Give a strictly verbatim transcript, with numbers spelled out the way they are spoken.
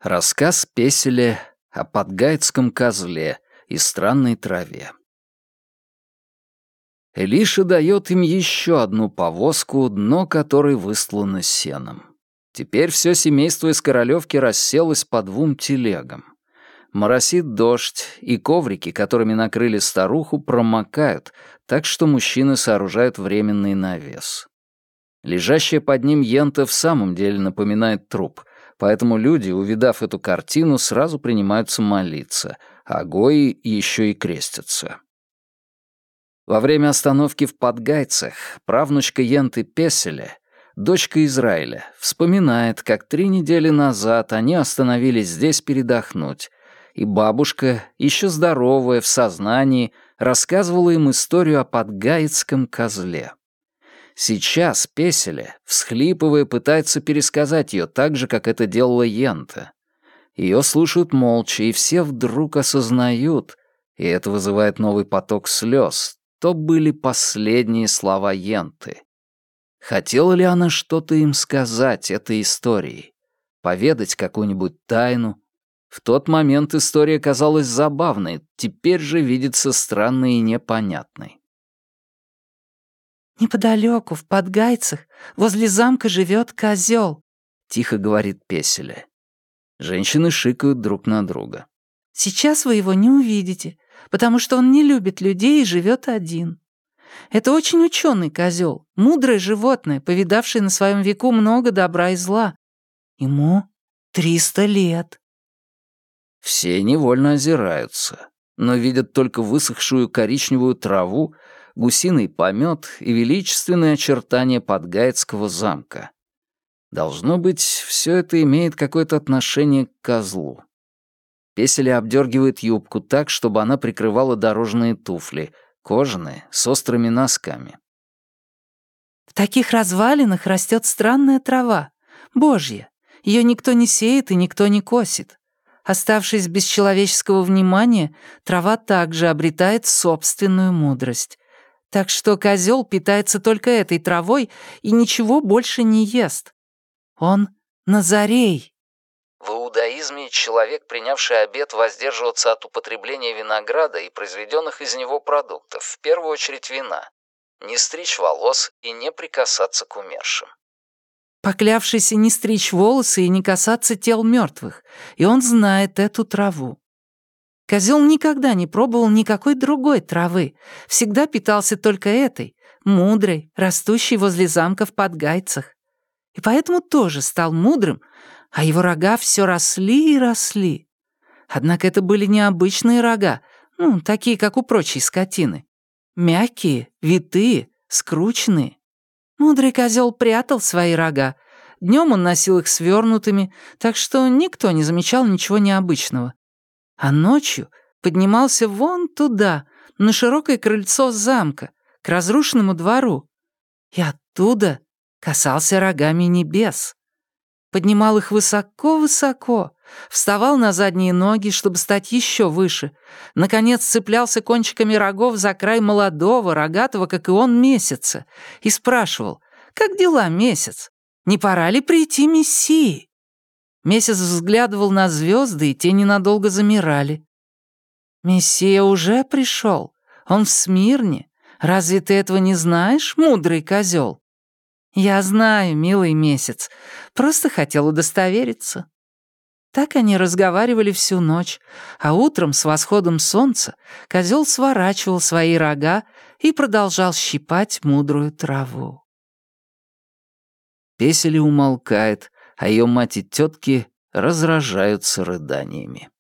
Рассказ Песеля о подгайцком козле и странной траве. Элиша дает им еще одну повозку, дно которой выслано сеном. Теперь все семейство из Королевки расселось по двум телегам. Моросит дождь, и коврики, которыми накрыли старуху, промокают, так что мужчины сооружают временный навес. Лежащая под ним Йента в самом деле напоминает труп, поэтому люди, увидав эту картину, сразу принимаются молиться, а гои еще и крестятся. Во время остановки в Подгайцах правнучка Йенты Песеля, дочка Израиля, вспоминает, как три недели назад они остановились здесь передохнуть, и бабушка, еще здоровая, в сознании, рассказывала им историю о подгайцком козле. Сейчас Песеля, всхлипывая, пытается пересказать ее так же, как это делала Йента. Ее слушают молча, и все вдруг осознают, и это вызывает новый поток слез, то были последние слова Йенты. Хотела ли она что-то им сказать этой историей? Поведать какую-нибудь тайну? В тот момент история казалась забавной, теперь же видится странной и непонятной. «Неподалеку, в Подгайцах, возле замка живет козел», — тихо говорит Песеля. Женщины шикают друг на друга. «Сейчас вы его не увидите, потому что он не любит людей и живет один. Это очень ученый козел, мудрое животное, повидавшее на своем веку много добра и зла. Ему триста лет». Все невольно озираются, но видят только высохшую коричневую траву, гусиный помет и величественные очертания Подгайцкого замка. Должно быть, все это имеет какое-то отношение к козлу. Песеля обдергивает юбку так, чтобы она прикрывала дорожные туфли, кожаные, с острыми носками. «В таких развалинах растет странная трава, божья. Ее никто не сеет и никто не косит. Оставшись без человеческого внимания, трава также обретает собственную мудрость. Так что козел питается только этой травой и ничего больше не ест. Он назарей». В иудаизме человек, принявший обет воздерживаться от употребления винограда и произведенных из него продуктов, в первую очередь вина, не стричь волос и не прикасаться к умершим. Поклявшийся не стричь волосы и не касаться тел мертвых, и он знает эту траву. Козел никогда не пробовал никакой другой травы, всегда питался только этой, мудрой, растущей возле замка в Подгайцах. И поэтому тоже стал мудрым, а его рога все росли и росли. Однако это были необычные рога, ну, такие, как у прочей скотины. Мягкие, витые, скрученные. Мудрый козел прятал свои рога. Днем он носил их свернутыми, так что никто не замечал ничего необычного. А ночью поднимался вон туда, на широкое крыльцо замка, к разрушенному двору. И оттуда касался рогами небес. Поднимал их высоко-высоко, вставал на задние ноги, чтобы стать еще выше. Наконец цеплялся кончиками рогов за край молодого, рогатого, как и он, месяца, и спрашивал: «Как дела, месяц? Не пора ли прийти Мессии?» Месяц взглядывал на звезды, и те ненадолго замирали. «Мессия уже пришел. Он в Смирне. Разве ты этого не знаешь, мудрый козел?» «Я знаю, милый месяц. Просто хотел удостовериться». Так они разговаривали всю ночь, а утром с восходом солнца козел сворачивал свои рога и продолжал щипать мудрую траву. Песеля умолкает, а ее мать и тетки разражаются рыданиями.